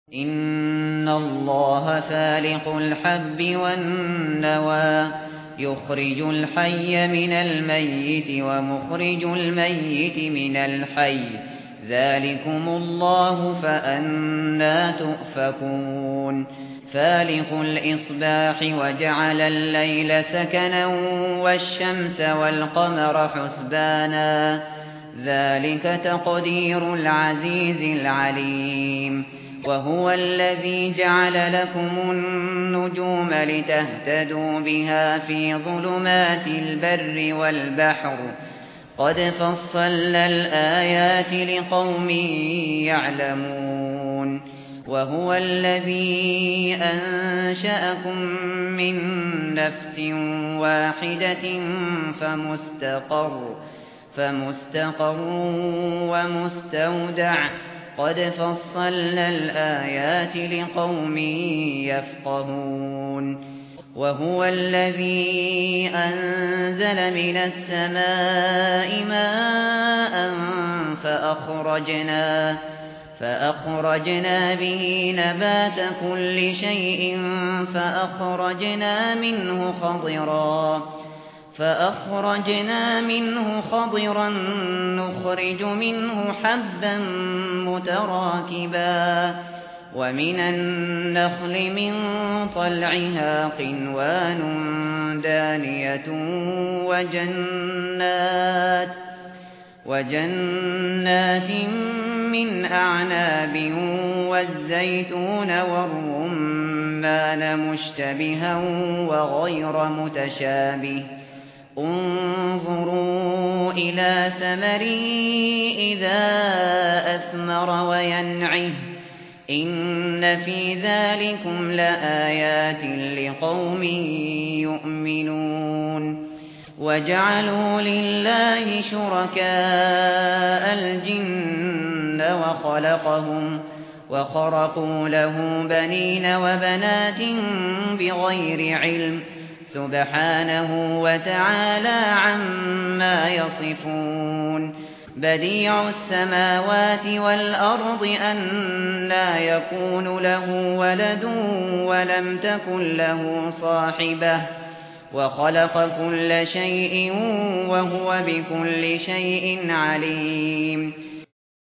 إن الله فالق الحب والنوى يخرج الحي من الميت ومخرج الميت من الحي ذلكم الله فأنى تؤفكون فالق الإصباح وجعل الليل سكنا والشمس والقمر حسبانا ذلك تقدير العزيز العليم وهو الذي جعل لكم النجوم لتهتدوا بها في ظلمات البر والبحر قد فصلنا الآيات لقوم يعلمون وهو الذي أنشأكم من نفس واحدة فمستقر ومستودع قد فصلنا الآيات لقوم يفقهون وهو الذي أنزل من السماء ماء فأخرجنا به نبات كل شيء فأخرجنا منه خضرا نخرج منه حبا متراكبا ومن النخل من طلعها قنوان دانية وجنات من أعناب والزيتون والرمان مشتبها وغير متشابه انظروا إلى ثمره إذا أثمر وينعه إن في ذلكم لآيات لقوم يؤمنون وجعلوا لله شركاء الجن وخرقوا له بنين وبنات بغير علم سبحانه وتعالى عما يصفون بديع السماوات والأرض أنى يكون له ولد ولم تكن له صاحبة وخلق كل شيء وهو بكل شيء عليم